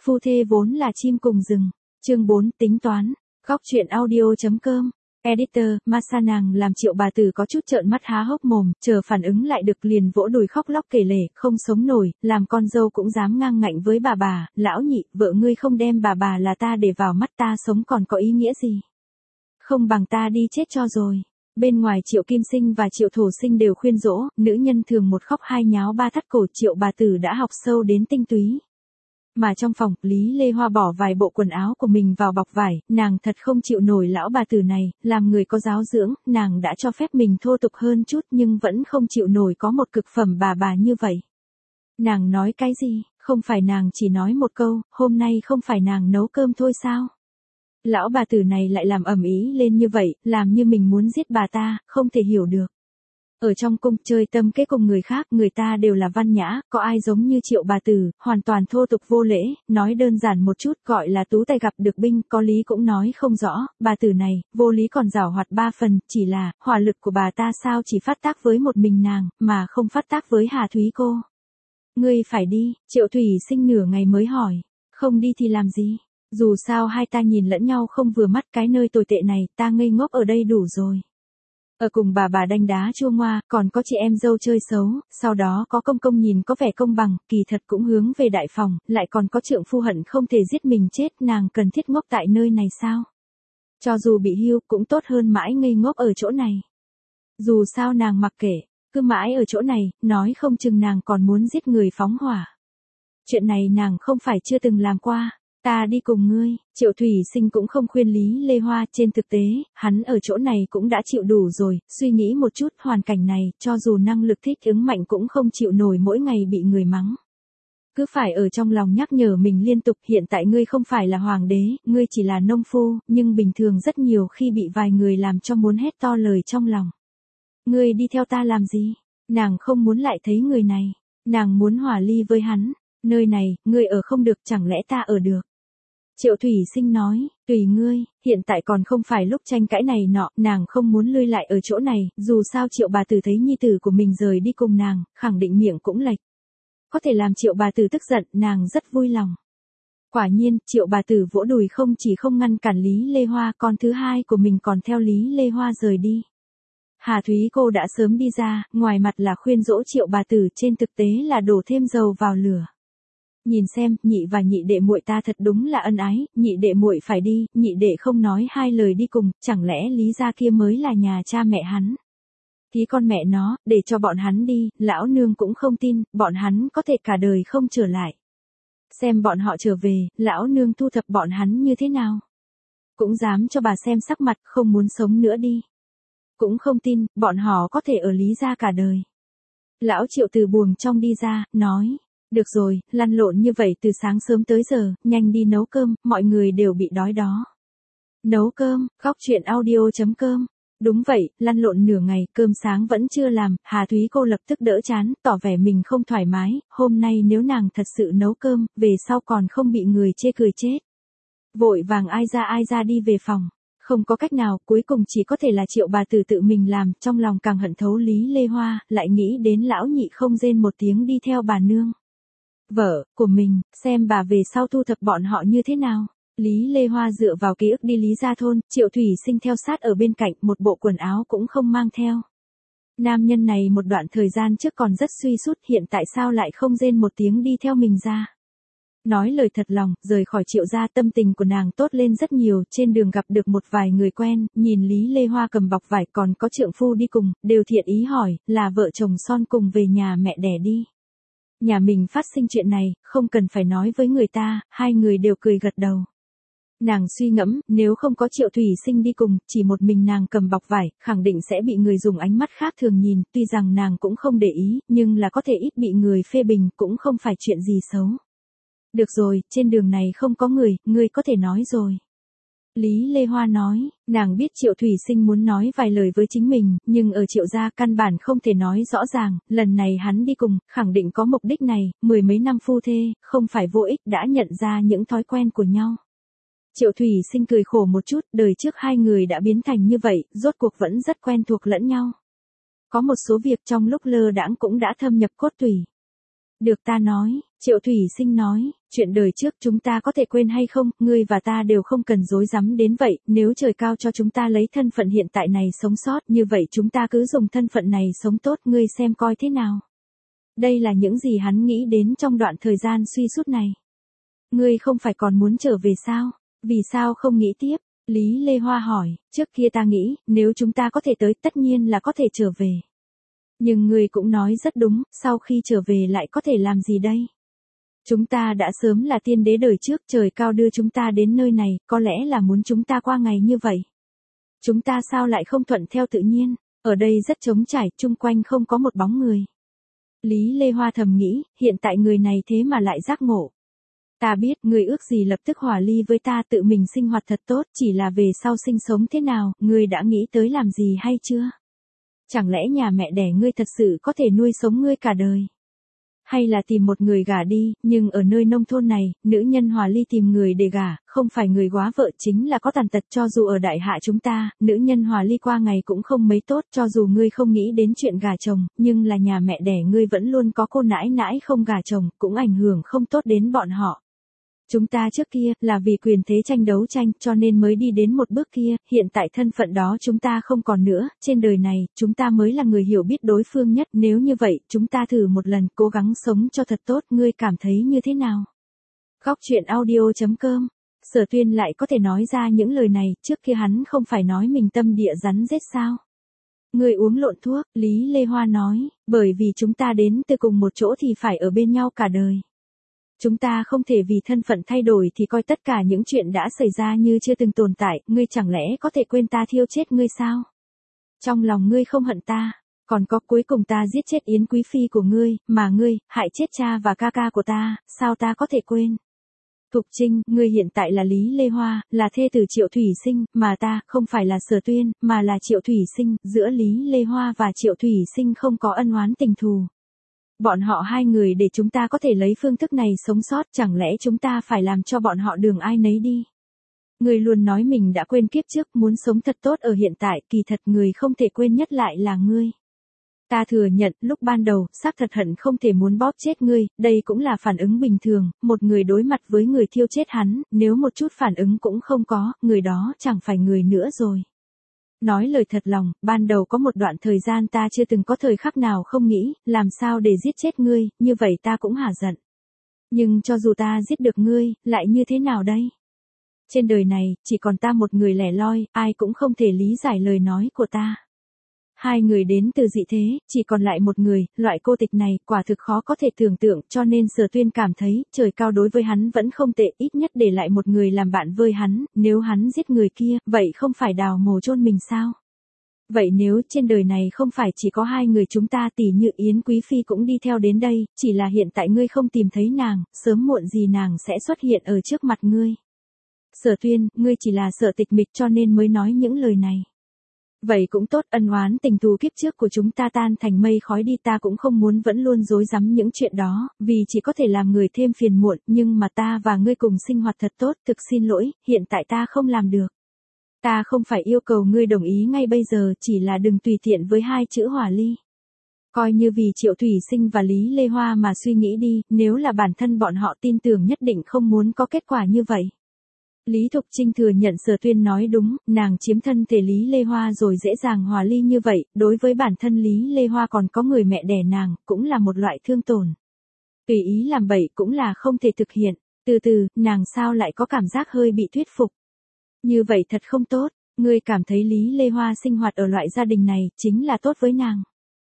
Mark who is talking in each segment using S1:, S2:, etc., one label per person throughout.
S1: Phu thê vốn là chim cùng rừng. Chương 4 tính toán. Góc truyện audio.com. Editor, Masa nàng làm Triệu bà tử có chút trợn mắt há hốc mồm, chờ phản ứng lại được liền vỗ đùi khóc lóc kể lể, không sống nổi, làm con dâu cũng dám ngang ngạnh với bà, lão nhị, vợ ngươi không đem bà là ta để vào mắt ta sống còn có ý nghĩa gì. Không bằng ta đi chết cho rồi. Bên ngoài Triệu Kim Sinh và Triệu Thổ Sinh đều khuyên dỗ, nữ nhân thường một khóc hai nháo ba thắt cổ. Triệu bà tử đã học sâu đến tinh túy. Mà trong phòng, Lý Lê Hoa bỏ vài bộ quần áo của mình vào bọc vải, nàng thật không chịu nổi lão bà tử này, làm người có giáo dưỡng, nàng đã cho phép mình thô tục hơn chút nhưng vẫn không chịu nổi có một cực phẩm bà như vậy. Nàng nói cái gì, không phải nàng chỉ nói một câu, hôm nay không phải nàng nấu cơm thôi sao? Lão bà tử này lại làm ầm ĩ lên như vậy, làm như mình muốn giết bà ta, không thể hiểu được. Ở trong cung chơi tâm kế cùng người khác, người ta đều là văn nhã, có ai giống như Triệu bà tử, hoàn toàn thô tục vô lễ, nói đơn giản một chút gọi là tú tay gặp được binh, có lý cũng nói không rõ, bà tử này, vô lý còn giảo hoạt ba phần, chỉ là, hỏa lực của bà ta sao chỉ phát tác với một mình nàng, mà không phát tác với Hà Thúy cô. Ngươi phải đi, Triệu Thủy Sinh nửa ngày mới hỏi, không đi thì làm gì? Dù sao hai ta nhìn lẫn nhau không vừa mắt, cái nơi tồi tệ này, ta ngây ngốc ở đây đủ rồi. Ở cùng bà đanh đá chua ngoa, còn có chị em dâu chơi xấu, sau đó có công nhìn có vẻ công bằng, kỳ thật cũng hướng về đại phòng, lại còn có trượng phu hận không thể giết mình chết, nàng cần thiết ngốc tại nơi này sao? Cho dù bị hưu cũng tốt hơn mãi ngây ngốc ở chỗ này. Dù sao nàng mặc kệ, cứ mãi ở chỗ này, nói không chừng nàng còn muốn giết người phóng hỏa. Chuyện này nàng không phải chưa từng làm qua. Ta đi cùng ngươi, Triệu Thủy Sinh cũng không khuyên Lý Lê Hoa, trên thực tế, hắn ở chỗ này cũng đã chịu đủ rồi, suy nghĩ một chút hoàn cảnh này, cho dù năng lực thích ứng mạnh cũng không chịu nổi mỗi ngày bị người mắng. Cứ phải ở trong lòng nhắc nhở mình liên tục, hiện tại ngươi không phải là hoàng đế, ngươi chỉ là nông phu, nhưng bình thường rất nhiều khi bị vài người làm cho muốn hét to lời trong lòng. Ngươi đi theo ta làm gì? Nàng không muốn lại thấy người này, nàng muốn hòa ly với hắn, nơi này, ngươi ở không được chẳng lẽ ta ở được? Triệu Thủy Sinh nói, tùy ngươi, hiện tại còn không phải lúc tranh cãi này nọ, nàng không muốn lui lại ở chỗ này, dù sao Triệu bà tử thấy nhi tử của mình rời đi cùng nàng, khẳng định miệng cũng lệch. Có thể làm Triệu bà tử tức giận, nàng rất vui lòng. Quả nhiên, Triệu bà tử vỗ đùi không chỉ không ngăn cản Lý Lê Hoa, con thứ hai của mình còn theo Lý Lê Hoa rời đi. Hà Thúy cô đã sớm đi ra, ngoài mặt là khuyên dỗ Triệu bà tử, trên thực tế là đổ thêm dầu vào lửa. Nhìn xem, nhị và nhị đệ muội ta thật đúng là ân ái, nhị đệ muội phải đi, nhị đệ không nói hai lời đi cùng, chẳng lẽ Lý gia kia mới là nhà cha mẹ hắn. Thì con mẹ nó, để cho bọn hắn đi, lão nương cũng không tin, bọn hắn có thể cả đời không trở lại. Xem bọn họ trở về, lão nương thu thập bọn hắn như thế nào. Cũng dám cho bà xem sắc mặt, không muốn sống nữa đi. Cũng không tin, bọn họ có thể ở Lý gia cả đời. Lão Triệu từ buồng trong đi ra, nói. Được rồi, lăn lộn như vậy từ sáng sớm tới giờ, nhanh đi nấu cơm, mọi người đều bị đói đó. Nấu cơm, góc truyện audio.com. Đúng vậy, lăn lộn nửa ngày, cơm sáng vẫn chưa làm, Hà Thúy cô lập tức đỡ chán, tỏ vẻ mình không thoải mái, hôm nay nếu nàng thật sự nấu cơm, về sau còn không bị người chê cười chết. Vội vàng ai ra đi về phòng. Không có cách nào, cuối cùng chỉ có thể là Triệu bà tử tự mình làm, trong lòng càng hận thấu Lý Lê Hoa, lại nghĩ đến lão nhị không rên một tiếng đi theo bà nương. Vợ của mình, xem bà về sau thu thập bọn họ như thế nào. Lý Lê Hoa dựa vào ký ức đi Lý gia thôn, Triệu Thủy Sinh theo sát ở bên cạnh, một bộ quần áo cũng không mang theo. Nam nhân này một đoạn thời gian trước còn rất suy sút, hiện tại sao lại không rên một tiếng đi theo mình ra. Nói lời thật lòng, rời khỏi Triệu gia tâm tình của nàng tốt lên rất nhiều, trên đường gặp được một vài người quen, nhìn Lý Lê Hoa cầm bọc vải còn có trượng phu đi cùng, đều thiện ý hỏi, là vợ chồng son cùng về nhà mẹ đẻ đi. Nhà mình phát sinh chuyện này, không cần phải nói với người ta, hai người đều cười gật đầu. Nàng suy ngẫm, nếu không có Triệu Thủy Sinh đi cùng, chỉ một mình nàng cầm bọc vải, khẳng định sẽ bị người dùng ánh mắt khác thường nhìn, tuy rằng nàng cũng không để ý, nhưng là có thể ít bị người phê bình, cũng không phải chuyện gì xấu. Được rồi, trên đường này không có người, ngươi có thể nói rồi. Lý Lê Hoa nói, nàng biết Triệu Thủy Sinh muốn nói vài lời với chính mình, nhưng ở Triệu gia căn bản không thể nói rõ ràng, lần này hắn đi cùng, khẳng định có mục đích này, mười mấy năm phu thê, không phải vô ích đã nhận ra những thói quen của nhau. Triệu Thủy Sinh cười khổ một chút, đời trước hai người đã biến thành như vậy, rốt cuộc vẫn rất quen thuộc lẫn nhau. Có một số việc trong lúc lơ đãng cũng đã thâm nhập cốt tủy. Được ta nói, Triệu Thủy Sinh nói, chuyện đời trước chúng ta có thể quên hay không, ngươi và ta đều không cần dối rắm đến vậy, nếu trời cao cho chúng ta lấy thân phận hiện tại này sống sót, như vậy chúng ta cứ dùng thân phận này sống tốt, ngươi xem coi thế nào. Đây là những gì hắn nghĩ đến trong đoạn thời gian suy sút này. Ngươi không phải còn muốn trở về sao? Vì sao không nghĩ tiếp? Lý Lê Hoa hỏi, trước kia ta nghĩ, nếu chúng ta có thể tới tất nhiên là có thể trở về. Nhưng ngươi cũng nói rất đúng, sau khi trở về lại có thể làm gì đây? Chúng ta đã sớm là tiên đế đời trước, trời cao đưa chúng ta đến nơi này, có lẽ là muốn chúng ta qua ngày như vậy. Chúng ta sao lại không thuận theo tự nhiên, ở đây rất trống trải, chung quanh không có một bóng người. Lý Lê Hoa thầm nghĩ, hiện tại người này thế mà lại giác ngộ. Ta biết, ngươi ước gì lập tức hòa ly với ta tự mình sinh hoạt thật tốt, chỉ là về sau sinh sống thế nào, ngươi đã nghĩ tới làm gì hay chưa? Chẳng lẽ nhà mẹ đẻ ngươi thật sự có thể nuôi sống ngươi cả đời? Hay là tìm một người gả đi, nhưng ở nơi nông thôn này, nữ nhân hòa ly tìm người để gả, không phải người góa vợ chính là có tàn tật, cho dù ở đại hạ chúng ta, nữ nhân hòa ly qua ngày cũng không mấy tốt, cho dù ngươi không nghĩ đến chuyện gả chồng, nhưng là nhà mẹ đẻ ngươi vẫn luôn có cô nãi nãi không gả chồng, cũng ảnh hưởng không tốt đến bọn họ. Chúng ta trước kia, là vì quyền thế tranh đấu tranh, cho nên mới đi đến một bước kia, hiện tại thân phận đó chúng ta không còn nữa, trên đời này, chúng ta mới là người hiểu biết đối phương nhất, nếu như vậy, chúng ta thử một lần, cố gắng sống cho thật tốt, ngươi cảm thấy như thế nào? Góc chuyện audio.com. Sở Tuyên lại có thể nói ra những lời này, trước kia hắn không phải nói mình tâm địa rắn rết sao? Ngươi uống lộn thuốc, Lý Lê Hoa nói, bởi vì chúng ta đến từ cùng một chỗ thì phải ở bên nhau cả đời. Chúng ta không thể vì thân phận thay đổi thì coi tất cả những chuyện đã xảy ra như chưa từng tồn tại, ngươi chẳng lẽ có thể quên ta thiêu chết ngươi sao? Trong lòng ngươi không hận ta, còn có cuối cùng ta giết chết Yến Quý Phi của ngươi, mà ngươi, hại chết cha và ca ca của ta, sao ta có thể quên? Thục Trinh, ngươi hiện tại là Lý Lê Hoa, là thê tử Triệu Thủy Sinh, mà ta, không phải là Sở Tuyên, mà là Triệu Thủy Sinh, giữa Lý Lê Hoa và Triệu Thủy Sinh không có ân oán tình thù. Bọn họ hai người để chúng ta có thể lấy phương thức này sống sót, chẳng lẽ chúng ta phải làm cho bọn họ đường ai nấy đi? Người luôn nói mình đã quên kiếp trước, muốn sống thật tốt ở hiện tại, kỳ thật người không thể quên nhất lại là ngươi. Ta thừa nhận, lúc ban đầu, xác thật hận không thể muốn bóp chết ngươi, đây cũng là phản ứng bình thường, một người đối mặt với người thiêu chết hắn, nếu một chút phản ứng cũng không có, người đó chẳng phải người nữa rồi. Nói lời thật lòng, ban đầu có một đoạn thời gian ta chưa từng có thời khắc nào không nghĩ, làm sao để giết chết ngươi, như vậy ta cũng hả giận. Nhưng cho dù ta giết được ngươi, lại như thế nào đây? Trên đời này, chỉ còn ta một người lẻ loi, ai cũng không thể lý giải lời nói của ta. Hai người đến từ dị thế, chỉ còn lại một người, loại cô tịch này, quả thực khó có thể tưởng tượng, cho nên Sở Tuyên cảm thấy, trời cao đối với hắn vẫn không tệ, ít nhất để lại một người làm bạn với hắn, nếu hắn giết người kia, vậy không phải đào mồ chôn mình sao? Vậy nếu trên đời này không phải chỉ có hai người chúng ta tỉ như Yến Quý Phi cũng đi theo đến đây, chỉ là hiện tại ngươi không tìm thấy nàng, sớm muộn gì nàng sẽ xuất hiện ở trước mặt ngươi. Sở Tuyên, ngươi chỉ là sợ tịch mịch cho nên mới nói những lời này. Vậy cũng tốt, ân oán tình thù kiếp trước của chúng ta tan thành mây khói đi, ta cũng không muốn vẫn luôn rối rắm những chuyện đó, vì chỉ có thể làm người thêm phiền muộn, nhưng mà ta và ngươi cùng sinh hoạt thật tốt, thực xin lỗi, hiện tại ta không làm được. Ta không phải yêu cầu ngươi đồng ý ngay bây giờ, chỉ là đừng tùy tiện với hai chữ hòa ly. Coi như vì Triệu Thủy Sinh và Lý Lê Hoa mà suy nghĩ đi, nếu là bản thân bọn họ tin tưởng nhất định không muốn có kết quả như vậy. Lý Thục Trinh thừa nhận Sở Tuyên nói đúng, nàng chiếm thân thể Lý Lê Hoa rồi dễ dàng hòa ly như vậy, đối với bản thân Lý Lê Hoa còn có người mẹ đẻ nàng, cũng là một loại thương tổn. Tùy ý làm bậy cũng là không thể thực hiện, từ từ, nàng sao lại có cảm giác hơi bị thuyết phục. Như vậy thật không tốt, ngươi cảm thấy Lý Lê Hoa sinh hoạt ở loại gia đình này, chính là tốt với nàng.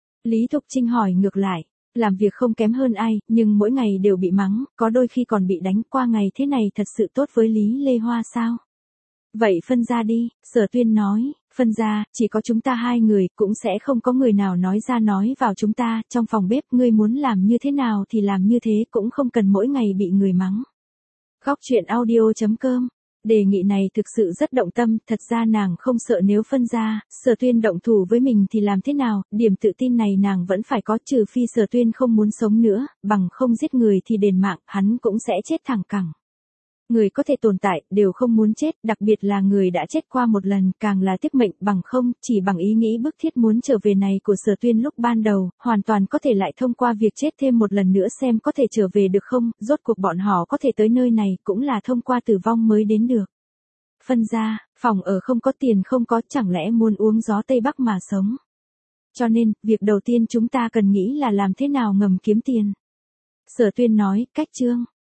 S1: Lý Thục Trinh hỏi ngược lại. Làm việc không kém hơn ai, nhưng mỗi ngày đều bị mắng, có đôi khi còn bị đánh, qua ngày thế này thật sự tốt với Lý Lê Hoa sao? Vậy phân ra đi, Sở Tuyên nói, phân ra, chỉ có chúng ta hai người, cũng sẽ không có người nào nói ra nói vào chúng ta, trong phòng bếp, ngươi muốn làm như thế nào thì làm như thế, cũng không cần mỗi ngày bị người mắng. Góc chuyện audio.com. Đề nghị này thực sự rất động tâm, thật ra nàng không sợ nếu phân ra, Sở Tuyên động thủ với mình thì làm thế nào, điểm tự tin này nàng vẫn phải có, trừ phi Sở Tuyên không muốn sống nữa, bằng không giết người thì đền mạng, hắn cũng sẽ chết thẳng cẳng. Người có thể tồn tại, đều không muốn chết, đặc biệt là người đã chết qua một lần, càng là tiếp mệnh, bằng không, chỉ bằng ý nghĩ bức thiết muốn trở về này của Sở Tuyên lúc ban đầu, hoàn toàn có thể lại thông qua việc chết thêm một lần nữa xem có thể trở về được không, rốt cuộc bọn họ có thể tới nơi này, cũng là thông qua tử vong mới đến được. Phân ra, phòng ở không có tiền không có, chẳng lẽ muốn uống gió Tây Bắc mà sống. Cho nên, việc đầu tiên chúng ta cần nghĩ là làm thế nào ngầm kiếm tiền. Sở Tuyên nói, cách chương.